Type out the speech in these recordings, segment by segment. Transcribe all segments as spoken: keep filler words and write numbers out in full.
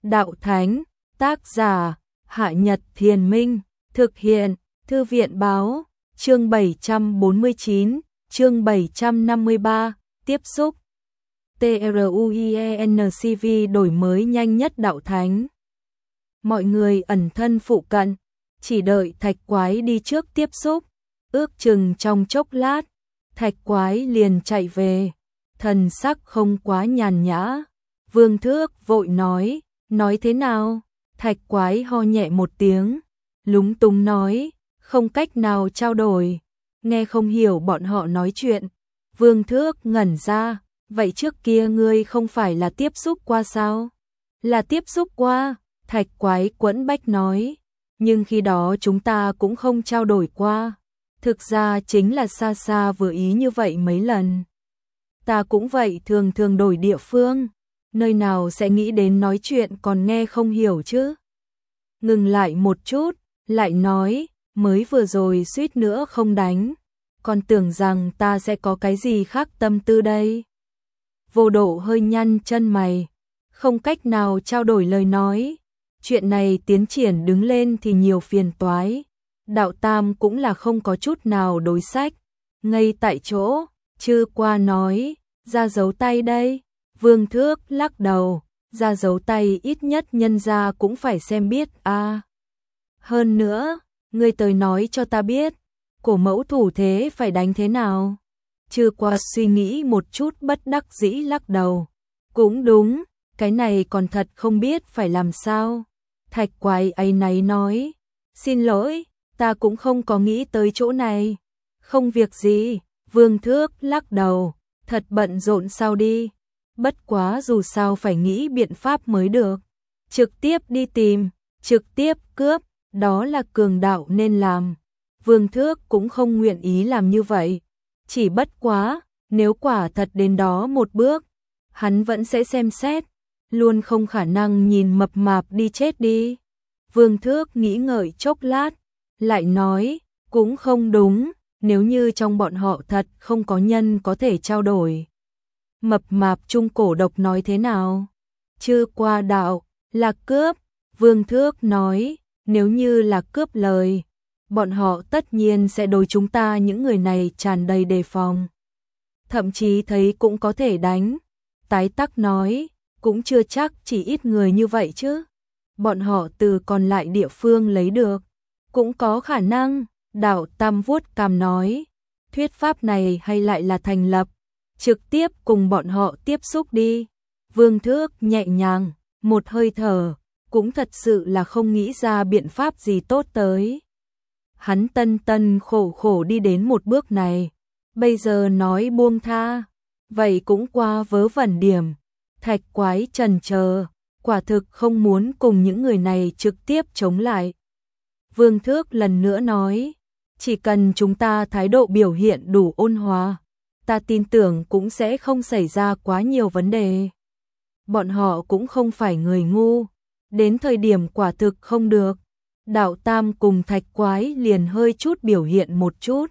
Đạo Thánh, tác giả, Hạ Nhật Thiền Minh, thực hiện, Thư viện báo, chương bảy trăm bốn mươi chín, chương bảy trăm năm mươi ba, tiếp xúc. TRUIENCV đổi mới nhanh nhất Đạo Thánh. Mọi người ẩn thân phụ cận, chỉ đợi Thạch Quái đi trước tiếp xúc, ước chừng trong chốc lát, Thạch Quái liền chạy về, thần sắc không quá nhàn nhã. Vương Thước vội nói, nói thế nào? Thạch Quái ho nhẹ một tiếng, lúng túng nói, không cách nào trao đổi, nghe không hiểu bọn họ nói chuyện. Vương Thước ngẩn ra, vậy trước kia ngươi không phải là tiếp xúc qua sao? Là tiếp xúc qua, Thạch Quái quẫn bách nói, nhưng khi đó chúng ta cũng không trao đổi qua. Thực ra chính là xa xa vừa ý như vậy mấy lần. Ta cũng vậy, thường thường đổi địa phương, nơi nào sẽ nghĩ đến nói chuyện còn nghe không hiểu chứ. Ngừng lại một chút, lại nói, mới vừa rồi suýt nữa không đánh, còn tưởng rằng ta sẽ có cái gì khác tâm tư đây. Vô Độ hơi nhăn chân mày, không cách nào trao đổi lời nói. Chuyện này tiến triển đứng lên thì nhiều phiền toái. Đạo Tam cũng là không có chút nào đối sách, ngay tại chỗ. Chư Qua nói, ra dấu tay đây. Vương Thước lắc đầu, ra dấu tay ít nhất nhân ra cũng phải xem biết a. À. Hơn nữa, ngươi tới nói cho ta biết, cổ mẫu thủ thế phải đánh thế nào. Chư Qua suy nghĩ một chút bất đắc dĩ lắc đầu. Cũng đúng, cái này còn thật không biết phải làm sao. Thạch Quái áy náy nói, xin lỗi, ta cũng không có nghĩ tới chỗ này. Không việc gì, Vương Thước lắc đầu, thật bận rộn sao đi. Bất quá dù sao phải nghĩ biện pháp mới được. Trực tiếp đi tìm, trực tiếp cướp, đó là cường đạo nên làm. Vương Thước cũng không nguyện ý làm như vậy. Chỉ bất quá, nếu quả thật đến đó một bước, hắn vẫn sẽ xem xét, luôn không khả năng nhìn mập mạp đi chết đi. Vương Thước nghĩ ngợi chốc lát, lại nói, cũng không đúng, nếu như trong bọn họ thật không có nhân có thể trao đổi. Mập mạp trung cổ độc nói thế nào? Chư Qua đạo, là cướp. Vương Thước nói, nếu như là cướp lời, bọn họ tất nhiên sẽ đối chúng ta những người này tràn đầy đề phòng. Thậm chí thấy cũng có thể đánh. Tái Tắc nói, cũng chưa chắc chỉ ít người như vậy chứ. Bọn họ từ còn lại địa phương lấy được, cũng có khả năng. Đạo Tam vuốt cằm nói, thuyết pháp này hay lại là thành lập, trực tiếp cùng bọn họ tiếp xúc đi. Vương Thước nhẹ nhàng, một hơi thở, cũng thật sự là không nghĩ ra biện pháp gì tốt tới. Hắn tân tân khổ khổ đi đến một bước này, bây giờ nói buông tha, vậy cũng qua vớ vẩn điểm. Thạch Quái chần chờ, quả thực không muốn cùng những người này trực tiếp chống lại. Vương Thước lần nữa nói, chỉ cần chúng ta thái độ biểu hiện đủ ôn hòa, ta tin tưởng cũng sẽ không xảy ra quá nhiều vấn đề. Bọn họ cũng không phải người ngu, đến thời điểm quả thực không được. Đạo Tam cùng Thạch Quái liền hơi chút biểu hiện một chút.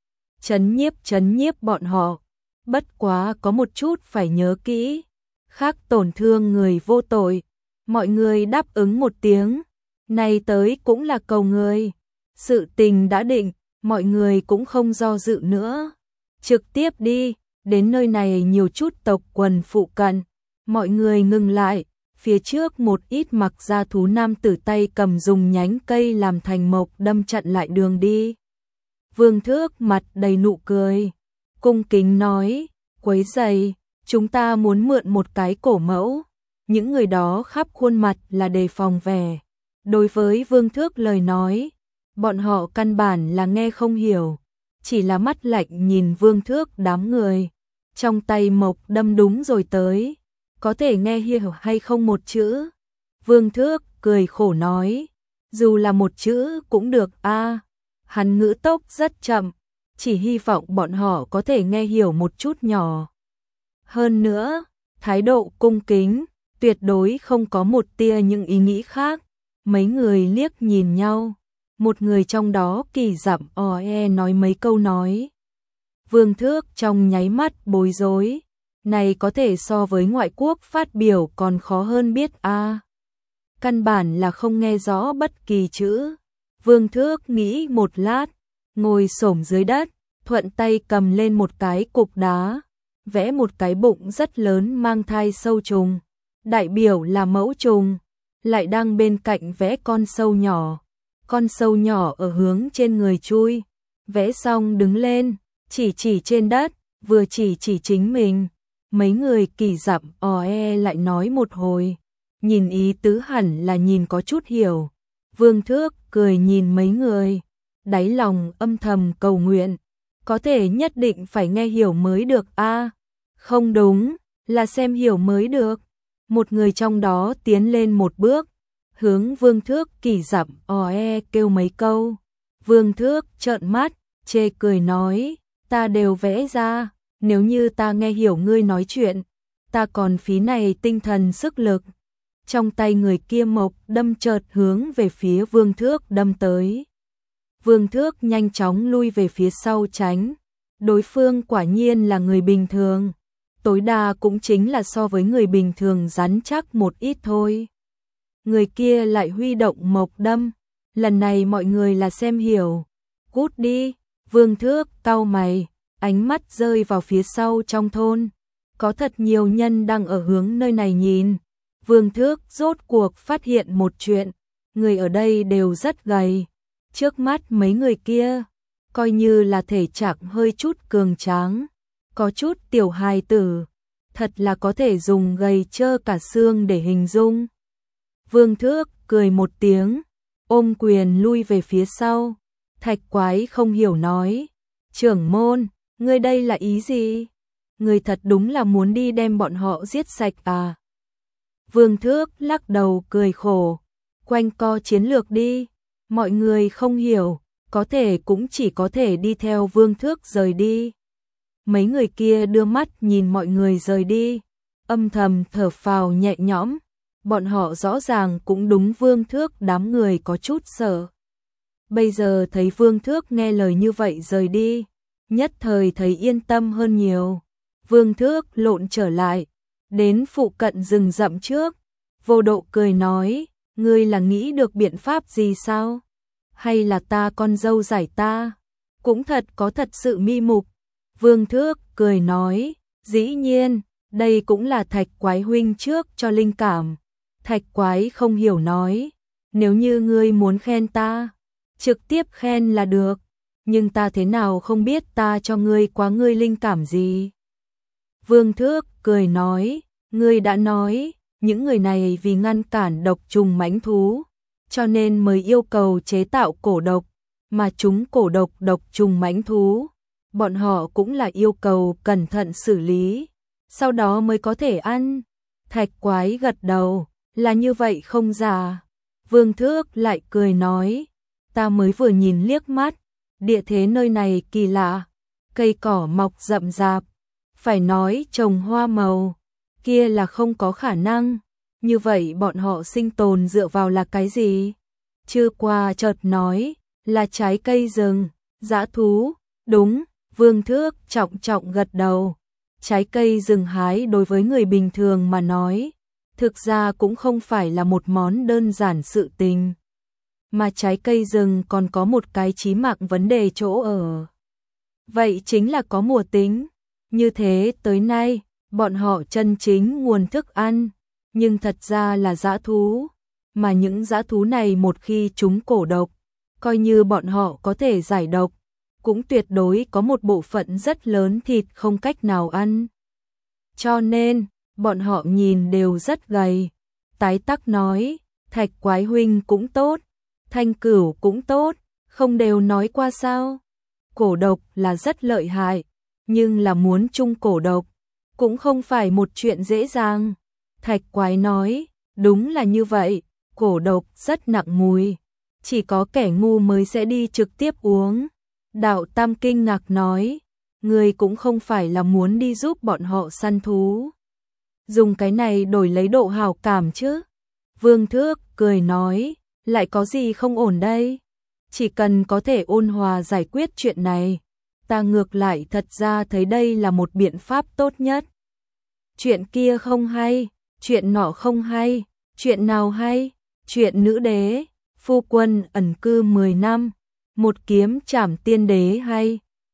Chấn nhiếp chấn nhiếp bọn họ, bất quá có một chút phải nhớ kỹ, khác tổn thương người vô tội. Mọi người đáp ứng một tiếng, này tới cũng là cầu người. Sự tình đã định, mọi người cũng không do dự nữa. Trực tiếp đi, đến nơi này nhiều chút tộc quần phụ cận. Mọi người ngừng lại, phía trước một ít mặc da thú nam tử tay cầm dùng nhánh cây làm thành mộc đâm chặn lại đường đi. Vương Thước mặt đầy nụ cười, cung kính nói, quấy rầy, chúng ta muốn mượn một cái cổ mẫu. Những người đó khắp khuôn mặt là đề phòng vẻ. Đối với Vương Thước lời nói, bọn họ căn bản là nghe không hiểu, chỉ là mắt lạnh nhìn Vương Thước đám người. Trong tay mộc đâm đúng rồi tới, có thể nghe hiểu hay không một chữ. Vương Thước cười khổ nói, dù là một chữ cũng được a. À. Hắn ngữ tốc rất chậm, chỉ hy vọng bọn họ có thể nghe hiểu một chút nhỏ. Hơn nữa, thái độ cung kính, tuyệt đối không có một tia những ý nghĩ khác. Mấy người liếc nhìn nhau, một người trong đó kỳ dặm o e nói mấy câu nói. Vương Thước trong nháy mắt bối rối, này có thể so với ngoại quốc phát biểu còn khó hơn biết a. À. căn bản là không nghe rõ bất kỳ chữ. Vương Thước nghĩ một lát, ngồi xổm dưới đất, thuận tay cầm lên một cái cục đá, vẽ một cái bụng rất lớn mang thai sâu trùng, đại biểu là mẫu trùng, lại đang bên cạnh vẽ con sâu nhỏ. Con sâu nhỏ ở hướng trên người chui, vẽ xong đứng lên, chỉ chỉ trên đất, vừa chỉ chỉ chính mình. Mấy người Kỳ Dặm ò e lại nói một hồi, nhìn ý tứ hẳn là nhìn có chút hiểu. Vương Thước cười nhìn mấy người, đáy lòng âm thầm cầu nguyện, có thể nhất định phải nghe hiểu mới được a. À, không đúng, là xem hiểu mới được. Một người trong đó tiến lên một bước, hướng Vương Thước Kỳ Dặm ò e kêu mấy câu. Vương Thước trợn mắt, chê cười nói, ta đều vẽ ra, nếu như ta nghe hiểu ngươi nói chuyện, ta còn phí này tinh thần sức lực. Trong tay người kia mộc đâm chợt hướng về phía Vương Thước đâm tới. Vương Thước nhanh chóng lui về phía sau tránh. Đối phương quả nhiên là người bình thường, tối đa cũng chính là so với người bình thường rắn chắc một ít thôi. Người kia lại huy động mộc đâm, lần này mọi người là xem hiểu. Cút đi, Vương Thước cau mày, ánh mắt rơi vào phía sau trong thôn. Có thật nhiều nhân đang ở hướng nơi này nhìn. Vương Thước rốt cuộc phát hiện một chuyện, người ở đây đều rất gầy. Trước mắt mấy người kia, coi như là thể trạng hơi chút cường tráng, có chút tiểu hài tử, thật là có thể dùng gầy trơ cả xương để hình dung. Vương Thước cười một tiếng, ôm quyền lui về phía sau. Thạch Quái không hiểu nói, trưởng môn, ngươi đây là ý gì? Ngươi thật đúng là muốn đi đem bọn họ giết sạch à? Vương Thước lắc đầu cười khổ, quanh co chiến lược đi, mọi người không hiểu, có thể cũng chỉ có thể đi theo Vương Thước rời đi. Mấy người kia đưa mắt nhìn mọi người rời đi, âm thầm thở phào nhẹ nhõm, bọn họ rõ ràng cũng đúng Vương Thước đám người có chút sợ. Bây giờ thấy Vương Thước nghe lời như vậy rời đi, nhất thời thấy yên tâm hơn nhiều. Vương Thước lộn trở lại, đến phụ cận rừng rậm trước, Vô Độ cười nói, ngươi là nghĩ được biện pháp gì sao? Hay là ta con dâu giải ta? Cũng thật có thật sự mi mục. Vương Thước cười nói, dĩ nhiên, đây cũng là Thạch Quái huynh trước cho linh cảm. Thạch Quái không hiểu nói, nếu như ngươi muốn khen ta, trực tiếp khen là được, nhưng ta thế nào không biết ta cho ngươi quá ngươi linh cảm gì. Vương Thước cười nói, ngươi đã nói, những người này vì ngăn cản độc trùng mãnh thú, cho nên mới yêu cầu chế tạo cổ độc, mà chúng cổ độc độc trùng mãnh thú, bọn họ cũng là yêu cầu cẩn thận xử lý, sau đó mới có thể ăn. Thạch Quái gật đầu, là như vậy không giả. Vương Thước lại cười nói, ta mới vừa nhìn liếc mắt, địa thế nơi này kỳ lạ, cây cỏ mọc rậm rạp, phải nói trồng hoa màu, kia là không có khả năng, như vậy bọn họ sinh tồn dựa vào là cái gì? Chưa qua chợt nói, là trái cây rừng, dã thú, đúng, Vương Thước trọng trọng gật đầu. Trái cây rừng hái đối với người bình thường mà nói, thực ra cũng không phải là một món đơn giản sự tình. Mà trái cây rừng còn có một cái chí mạng vấn đề chỗ ở. Vậy chính là có mùa tính. Như thế tới nay, bọn họ chân chính nguồn thức ăn, nhưng thật ra là dã thú. Mà những dã thú này một khi chúng cổ độc, coi như bọn họ có thể giải độc, cũng tuyệt đối có một bộ phận rất lớn thịt không cách nào ăn. Cho nên, bọn họ nhìn đều rất gầy. Tái Tắc nói, Thạch Quái huynh cũng tốt, Thanh Cửu cũng tốt, không đều nói qua sao? Cổ độc là rất lợi hại, nhưng là muốn chung cổ độc, cũng không phải một chuyện dễ dàng. Thạch Quái nói, đúng là như vậy, cổ độc rất nặng mùi, chỉ có kẻ ngu mới sẽ đi trực tiếp uống. Đạo Tam kinh ngạc nói, người cũng không phải là muốn đi giúp bọn họ săn thú, dùng cái này đổi lấy độ hảo cảm chứ. Vương Thước cười nói, lại có gì không ổn đây? Chỉ cần có thể ôn hòa giải quyết chuyện này, ta ngược lại thật ra thấy đây là một biện pháp tốt nhất. Chuyện kia không hay, chuyện nọ không hay, chuyện nào hay? Chuyện nữ đế, phu quân ẩn cư mười năm, một kiếm trảm tiên đế hay.